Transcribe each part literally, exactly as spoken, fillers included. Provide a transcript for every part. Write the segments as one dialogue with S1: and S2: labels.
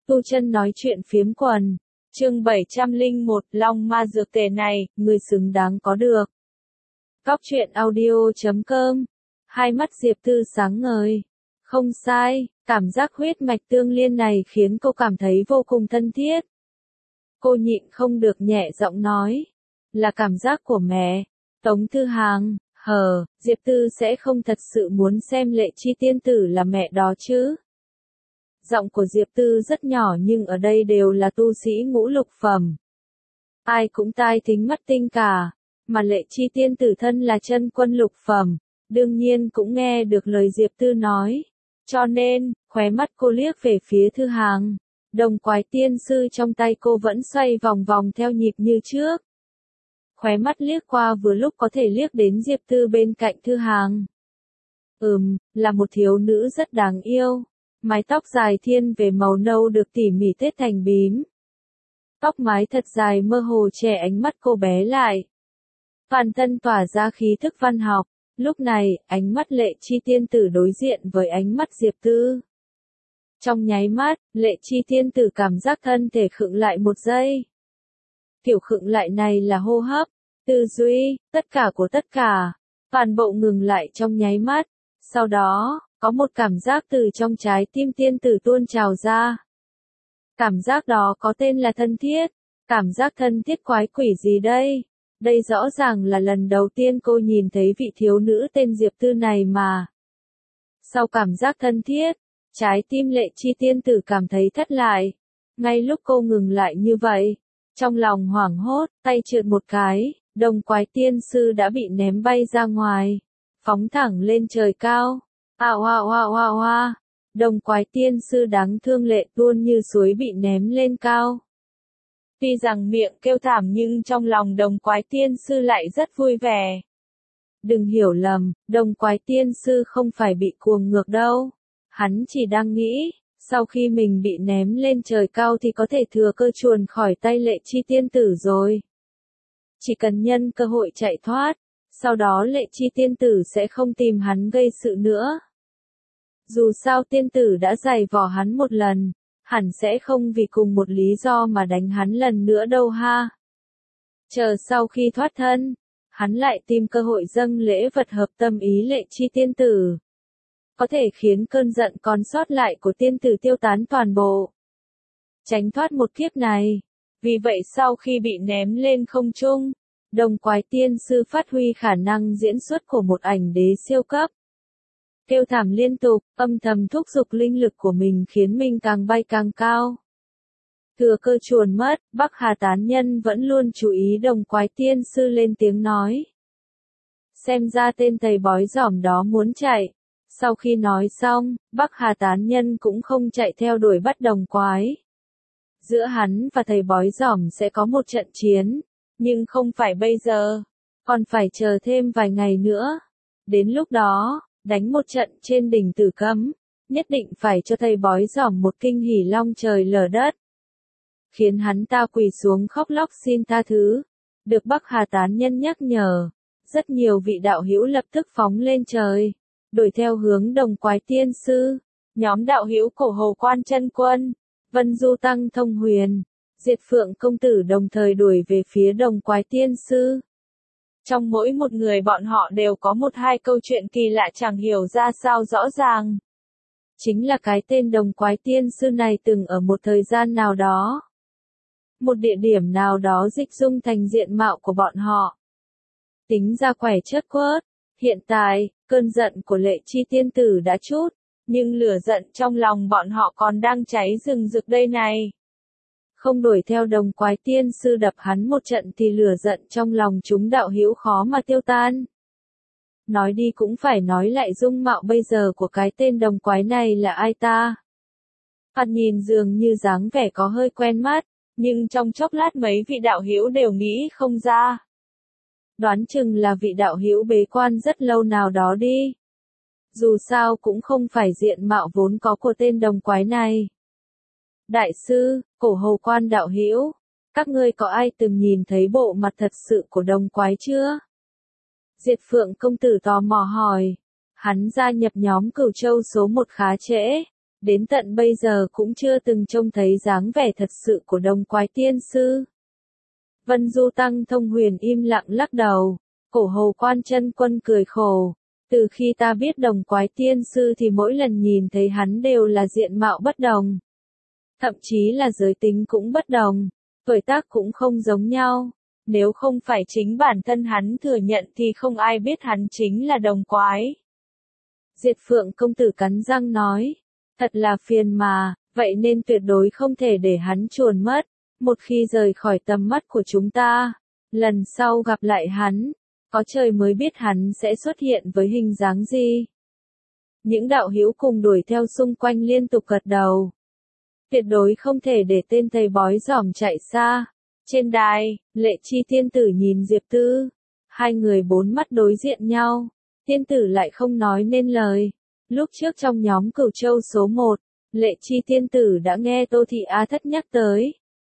S1: Tu Chân nói chuyện phiếm quần. Chương bảy trăm lẻ một, Long Ma dược tề này, người xứng đáng có được. Góc truyện audio chấm com. Hai mắt Diệp Tư sáng ngời. Không sai, cảm giác huyết mạch tương liên này khiến cô cảm thấy vô cùng thân thiết. Cô nhịn không được nhẹ giọng nói. Là cảm giác của mẹ. Tống Thư Hàng, hờ, Diệp Tư sẽ không thật sự muốn xem Lệ Chi tiên tử là mẹ đó chứ. Giọng của Diệp Tư rất nhỏ nhưng ở đây đều là tu sĩ ngũ lục phẩm. Ai cũng tai thính mắt tinh cả, mà Lệ Chi tiên tử thân là chân quân lục phẩm, đương nhiên cũng nghe được lời Diệp Tư nói. Cho nên, khóe mắt cô liếc về phía Thư Hàng. Đồng quái tiên sư trong tay cô vẫn xoay vòng vòng theo nhịp như trước. Khóe mắt liếc qua vừa lúc có thể liếc đến Diệp Tư bên cạnh Thư Hàng. Ừm, là một thiếu nữ rất đáng yêu. Mái tóc dài thiên về màu nâu được tỉ mỉ tết thành bím. Tóc mái thật dài mơ hồ che ánh mắt cô bé lại. Toàn thân tỏa ra khí thức văn học. Lúc này, ánh mắt Lệ Chi tiên tử đối diện với ánh mắt Diệp Tư. Trong nháy mắt, Lệ Chi tiên tử cảm giác thân thể khựng lại một giây. Kiểu khựng lại này là hô hấp, tư duy, tất cả của tất cả. Toàn bộ ngừng lại trong nháy mắt. Sau đó, có một cảm giác từ trong trái tim tiên tử tuôn trào ra. Cảm giác đó có tên là thân thiết. Cảm giác thân thiết quái quỷ gì đây? Đây rõ ràng là lần đầu tiên cô nhìn thấy vị thiếu nữ tên Diệp Tư này mà. Sau cảm giác thân thiết, trái tim Lệ Chi tiên tử cảm thấy thất lại. Ngay lúc cô ngừng lại như vậy, trong lòng hoảng hốt, tay trượt một cái, đồng quái tiên sư đã bị ném bay ra ngoài, phóng thẳng lên trời cao. À hoa hoa hoa hoa, đồng quái tiên sư đáng thương lệ tuôn như suối bị ném lên cao. Tuy rằng miệng kêu thảm nhưng trong lòng đồng quái tiên sư lại rất vui vẻ. Đừng hiểu lầm, đồng quái tiên sư không phải bị cuồng ngược đâu. Hắn chỉ đang nghĩ, sau khi mình bị ném lên trời cao thì có thể thừa cơ chuồn khỏi tay Lệ Chi tiên tử rồi. Chỉ cần nhân cơ hội chạy thoát, sau đó Lệ Chi tiên tử sẽ không tìm hắn gây sự nữa. Dù sao tiên tử đã giày vò hắn một lần, hẳn sẽ không vì cùng một lý do mà đánh hắn lần nữa đâu ha. Chờ sau khi thoát thân, hắn lại tìm cơ hội dâng lễ vật hợp tâm ý Lệ Chi tiên tử. Có thể khiến cơn giận còn sót lại của tiên tử tiêu tán toàn bộ. Tránh thoát một kiếp này. Vì vậy sau khi bị ném lên không trung, đồng quái tiên sư phát huy khả năng diễn xuất của một ảnh đế siêu cấp. Kêu thảm liên tục, âm thầm thúc giục linh lực của mình khiến mình càng bay càng cao. Thừa cơ chuồn mất, Bắc Hà tán nhân vẫn luôn chú ý đồng quái tiên sư lên tiếng nói. Xem ra tên thầy bói giỏm đó muốn chạy. Sau khi nói xong, Bắc Hà tán nhân cũng không chạy theo đuổi bắt đồng quái. Giữa hắn và thầy bói giỏm sẽ có một trận chiến, nhưng không phải bây giờ, còn phải chờ thêm vài ngày nữa. Đến lúc đó, đánh một trận trên đỉnh Tử Cấm, nhất định phải cho thầy bói giỏm một kinh hỉ long trời lở đất. Khiến hắn ta quỳ xuống khóc lóc xin tha thứ. Được Bắc Hà tán nhân nhắc nhở, rất nhiều vị đạo hữu lập tức phóng lên trời, đuổi theo hướng đồng quái tiên sư. Nhóm đạo hữu Cổ Hồ Quan Chân Quân, Vân Du Tăng Thông Huyền, Diệt Phượng công tử đồng thời đuổi về phía đồng quái tiên sư. Trong mỗi một người bọn họ đều có một hai câu chuyện kỳ lạ chẳng hiểu ra sao rõ ràng. Chính là cái tên đồng quái tiên sư này từng ở một thời gian nào đó, một địa điểm nào đó dịch dung thành diện mạo của bọn họ. Tính ra quẻ chất quớt, hiện tại, cơn giận của Lệ Chi tiên tử đã chút, nhưng lửa giận trong lòng bọn họ còn đang cháy rừng rực đây này. Không đuổi theo đồng quái tiên sư đập hắn một trận thì lửa giận trong lòng chúng đạo hữu khó mà tiêu tan. Nói đi cũng phải nói lại dung mạo bây giờ của cái tên đồng quái này là ai ta? Thoạt nhìn dường như dáng vẻ có hơi quen mắt, nhưng trong chốc lát mấy vị đạo hữu đều nghĩ không ra. Đoán chừng là vị đạo hữu bế quan rất lâu nào đó đi. Dù sao cũng không phải diện mạo vốn có của tên đồng quái này. Đại sư, Cổ Hồ Quan đạo hữu, các ngươi có ai từng nhìn thấy bộ mặt thật sự của đồng quái chưa? Diệt Phượng công tử tò mò hỏi. Hắn gia nhập nhóm Cửu Châu số một khá trễ, đến tận bây giờ cũng chưa từng trông thấy dáng vẻ thật sự của Đồng Quái Tiên Sư. Vân Du Tăng Thông Huyền im lặng lắc đầu, Cổ Hầu Quan Chân Quân cười khổ, từ khi ta biết Đồng Quái Tiên Sư thì mỗi lần nhìn thấy hắn đều là diện mạo bất đồng. Thậm chí là giới tính cũng bất đồng, tuổi tác cũng không giống nhau, nếu không phải chính bản thân hắn thừa nhận thì không ai biết hắn chính là Đồng Quái. Diệt Phượng công tử cắn răng nói, thật là phiền mà, vậy nên tuyệt đối không thể để hắn chuồn mất, một khi rời khỏi tầm mắt của chúng ta, lần sau gặp lại hắn, có trời mới biết hắn sẽ xuất hiện với hình dáng gì. Những đạo hữu cùng đuổi theo xung quanh liên tục gật đầu. Tuyệt đối không thể để tên thầy bói giỏm chạy xa. Trên đài, Lệ Chi tiên tử nhìn Diệp Tư. Hai người bốn mắt đối diện nhau. Tiên tử lại không nói nên lời. Lúc trước trong nhóm Cửu Châu số một, Lệ Chi tiên tử đã nghe Tô Thị Á Thất nhắc tới.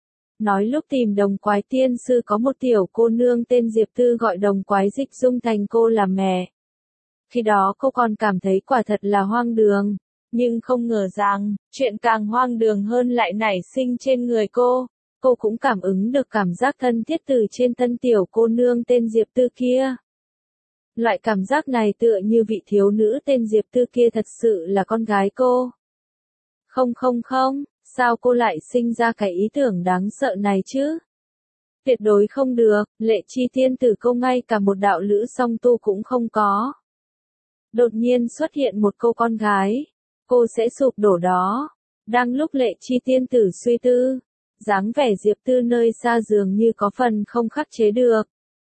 S1: Nói lúc tìm Đồng Quái Tiên Sư có một tiểu cô nương tên Diệp Tư gọi Đồng Quái dịch dung thành cô làm mẹ. Khi đó cô còn cảm thấy quả thật là hoang đường, nhưng không ngờ rằng, chuyện càng hoang đường hơn lại nảy sinh trên người cô. Cô cũng cảm ứng được cảm giác thân thiết từ trên thân tiểu cô nương tên Diệp Tư kia. Loại cảm giác này tựa như vị thiếu nữ tên Diệp Tư kia thật sự là con gái cô. Không không không, sao cô lại sinh ra cái ý tưởng đáng sợ này chứ? Tuyệt đối không được, Lệ Chi tiên tử cô ngay cả một đạo lữ song tu cũng không có. Đột nhiên xuất hiện một cô con gái, cô sẽ sụp đổ đó. Đang lúc Lệ Chi tiên tử suy tư, dáng vẻ Diệp Tư nơi xa dường như có phần không khắc chế được.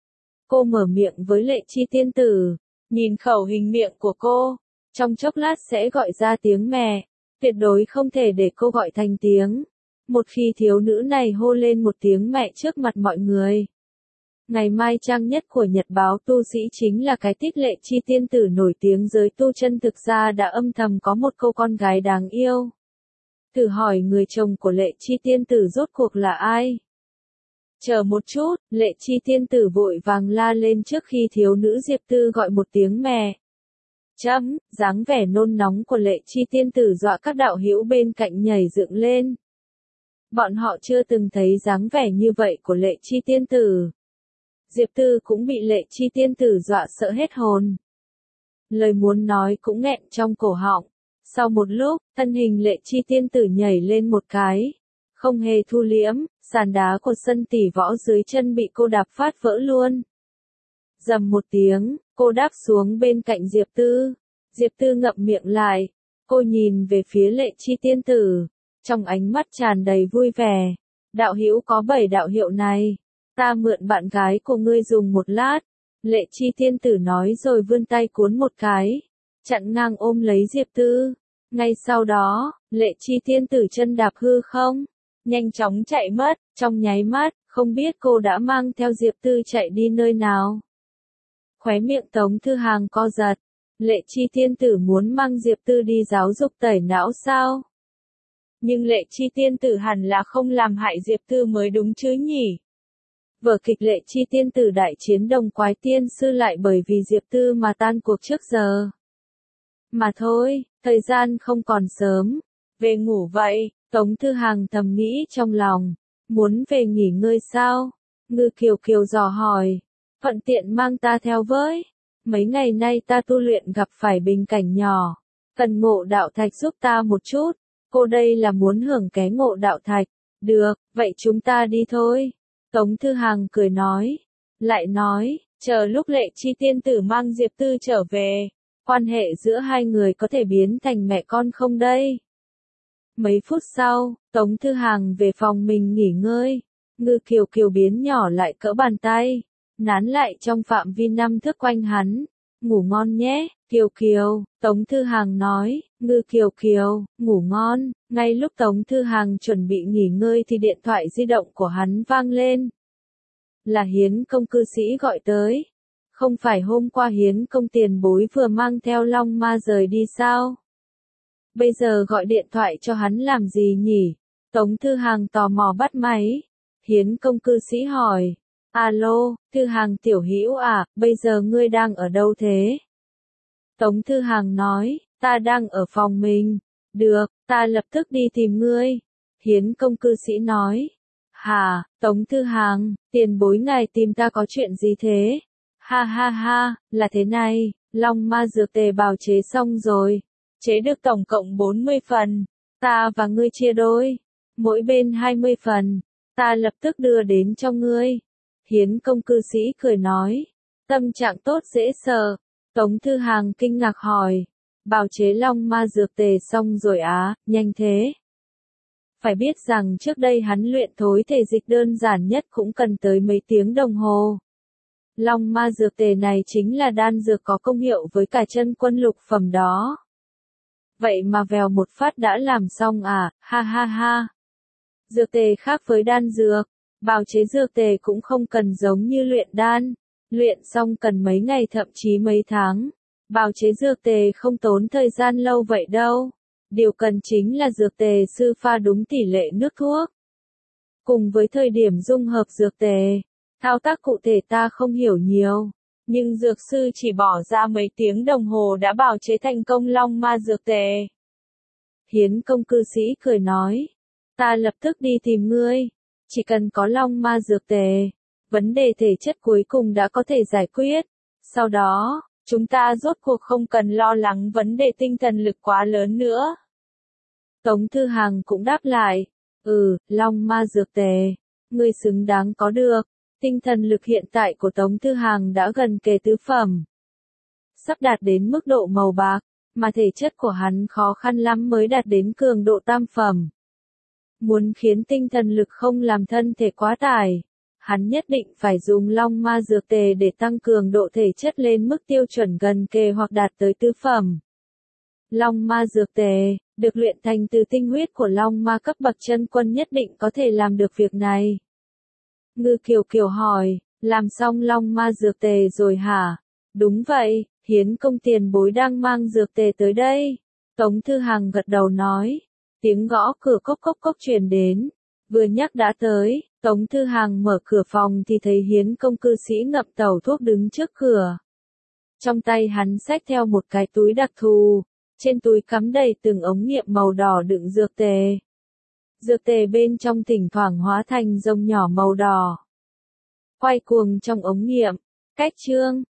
S1: Cô mở miệng với Lệ Chi tiên tử, nhìn khẩu hình miệng của cô, trong chốc lát sẽ gọi ra tiếng mẹ, tuyệt đối không thể để cô gọi thành tiếng. Một khi thiếu nữ này hô lên một tiếng mẹ trước mặt mọi người. Ngày mai trang nhất của Nhật báo tu sĩ chính là cái tít Lệ Chi tiên tử nổi tiếng giới tu chân thực ra đã âm thầm có một cô con gái đáng yêu. Thử hỏi người chồng của Lệ Chi tiên tử rốt cuộc là ai? Chờ một chút, Lệ Chi tiên tử vội vàng la lên trước khi thiếu nữ Diệp Tư gọi một tiếng mẹ. Chấm, dáng vẻ nôn nóng của Lệ Chi tiên tử dọa các đạo hữu bên cạnh nhảy dựng lên. Bọn họ chưa từng thấy dáng vẻ như vậy của Lệ Chi tiên tử. Diệp Tư cũng bị Lệ Chi tiên tử dọa sợ hết hồn. Lời muốn nói cũng nghẹn trong cổ họng. Sau một lúc, thân hình Lệ Chi tiên tử nhảy lên một cái. Không hề thu liễm, sàn đá của sân tỷ võ dưới chân bị cô đạp phát vỡ luôn. Dầm một tiếng, cô đáp xuống bên cạnh Diệp Tư. Diệp Tư ngậm miệng lại. Cô nhìn về phía Lệ Chi tiên tử. Trong ánh mắt tràn đầy vui vẻ. Đạo hữu có bảy đạo hiệu này. Ta mượn bạn gái của ngươi dùng một lát. Lệ Chi tiên tử nói rồi vươn tay cuốn một cái. Chặn ngang ôm lấy Diệp Tư. Ngay sau đó, Lệ Chi tiên tử chân đạp hư không. Nhanh chóng chạy mất, trong nháy mắt, không biết cô đã mang theo Diệp Tư chạy đi nơi nào. Khóe miệng Tống Thư Hàng co giật. Lệ Chi tiên tử muốn mang Diệp Tư đi giáo dục tẩy não sao? Nhưng Lệ Chi tiên tử hẳn là không làm hại Diệp Tư mới đúng chứ nhỉ? Vở kịch Lệ Chi tiên tử đại chiến Đồng Quái Tiên Sư lại bởi vì Diệp Tư mà tan cuộc trước giờ. Mà thôi, thời gian không còn sớm. Về ngủ vậy, Tống Thư Hàng thầm nghĩ trong lòng. Muốn về nghỉ ngơi sao? Ngư Kiều Kiều dò hỏi. Thuận tiện mang ta theo với. Mấy ngày nay ta tu luyện gặp phải bình cảnh nhỏ. Cần ngộ đạo thạch giúp ta một chút. Cô đây là muốn hưởng ké ngộ đạo thạch. Được, vậy chúng ta đi thôi. Tống Thư Hàng cười nói. Lại nói, chờ lúc Lệ Chi tiên tử mang Diệp Tư trở về. Quan hệ giữa hai người có thể biến thành mẹ con không đây? Mấy phút sau, Tống Thư Hàng về phòng mình nghỉ ngơi. Ngư Kiều Kiều biến nhỏ lại cỡ bàn tay. Nán lại trong phạm vi năm thước quanh hắn. Ngủ ngon nhé, Kiều Kiều, Tống Thư Hàng nói. Ngư Kiều Kiều, ngủ ngon. Ngay lúc Tống Thư Hàng chuẩn bị nghỉ ngơi thì điện thoại di động của hắn vang lên. Là Hiến Công cư sĩ gọi tới. Không phải hôm qua Hiến Công tiền bối vừa mang theo Long Ma rời đi sao? Bây giờ gọi điện thoại cho hắn làm gì nhỉ? Tống Thư Hàng tò mò bắt máy. Hiến Công cư sĩ hỏi. Alo, Thư Hàng tiểu hữu à, bây giờ ngươi đang ở đâu thế? Tống Thư Hàng nói, ta đang ở phòng mình. Được, ta lập tức đi tìm ngươi. Hiến công cư sĩ nói. Hà, Tống Thư Hàng, tiền bối ngài tìm ta có chuyện gì thế? Ha ha ha, là thế này, long ma dược tề bào chế xong rồi. Chế được tổng cộng bốn mươi phần. Ta và ngươi chia đôi. Mỗi bên hai mươi phần. Ta lập tức đưa đến cho ngươi. Hiến công cư sĩ cười nói. Tâm trạng tốt dễ sợ. Tống Thư Hàng kinh ngạc hỏi. Bào chế long ma dược tề xong rồi á, nhanh thế. Phải biết rằng trước đây hắn luyện thối thể dịch đơn giản nhất cũng cần tới mấy tiếng đồng hồ. Long ma dược tề này chính là đan dược có công hiệu với cả chân quân lục phẩm đó. Vậy mà vèo một phát đã làm xong à, ha ha ha. Dược tề khác với đan dược, bào chế dược tề cũng không cần giống như luyện đan. Luyện xong cần mấy ngày thậm chí mấy tháng. Bào chế dược tề không tốn thời gian lâu vậy đâu. Điều cần chính là dược tề sư pha đúng tỷ lệ nước thuốc. Cùng với thời điểm dung hợp dược tề, thao tác cụ thể ta không hiểu nhiều. Nhưng dược sư chỉ bỏ ra mấy tiếng đồng hồ đã bào chế thành công long ma dược tề. Hiến công cư sĩ cười nói. Ta lập tức đi tìm ngươi. Chỉ cần có long ma dược tề, vấn đề thể chất cuối cùng đã có thể giải quyết. Sau đó, chúng ta rốt cuộc không cần lo lắng vấn đề tinh thần lực quá lớn nữa. Tống Thư Hàng cũng đáp lại. Ừ, long ma dược tề. Ngươi xứng đáng có được. Tinh thần lực hiện tại của Tống Thư Hàng đã gần kề tứ phẩm. Sắp đạt đến mức độ màu bạc, mà thể chất của hắn khó khăn lắm mới đạt đến cường độ tam phẩm. Muốn khiến tinh thần lực không làm thân thể quá tải, hắn nhất định phải dùng long ma dược tề để tăng cường độ thể chất lên mức tiêu chuẩn gần kề hoặc đạt tới tứ phẩm. Long ma dược tề, được luyện thành từ tinh huyết của long ma cấp bậc chân quân nhất định có thể làm được việc này. Ngư Kiều Kiều hỏi, làm xong long ma dược tề rồi hả? Đúng vậy, Hiến công tiền bối đang mang dược tề tới đây. Tống Thư Hàng gật đầu nói. Tiếng gõ cửa cốc cốc cốc truyền đến. Vừa nhắc đã tới, Tống Thư Hàng mở cửa phòng thì thấy Hiến công cư sĩ ngậm tẩu thuốc đứng trước cửa. Trong tay hắn xách theo một cái túi đặc thù. Trên túi cắm đầy từng ống nghiệm màu đỏ đựng dược tề. Dược tề bên trong thỉnh thoảng hóa thành rông nhỏ màu đỏ. Quay cuồng trong ống nghiệm. Cách chương.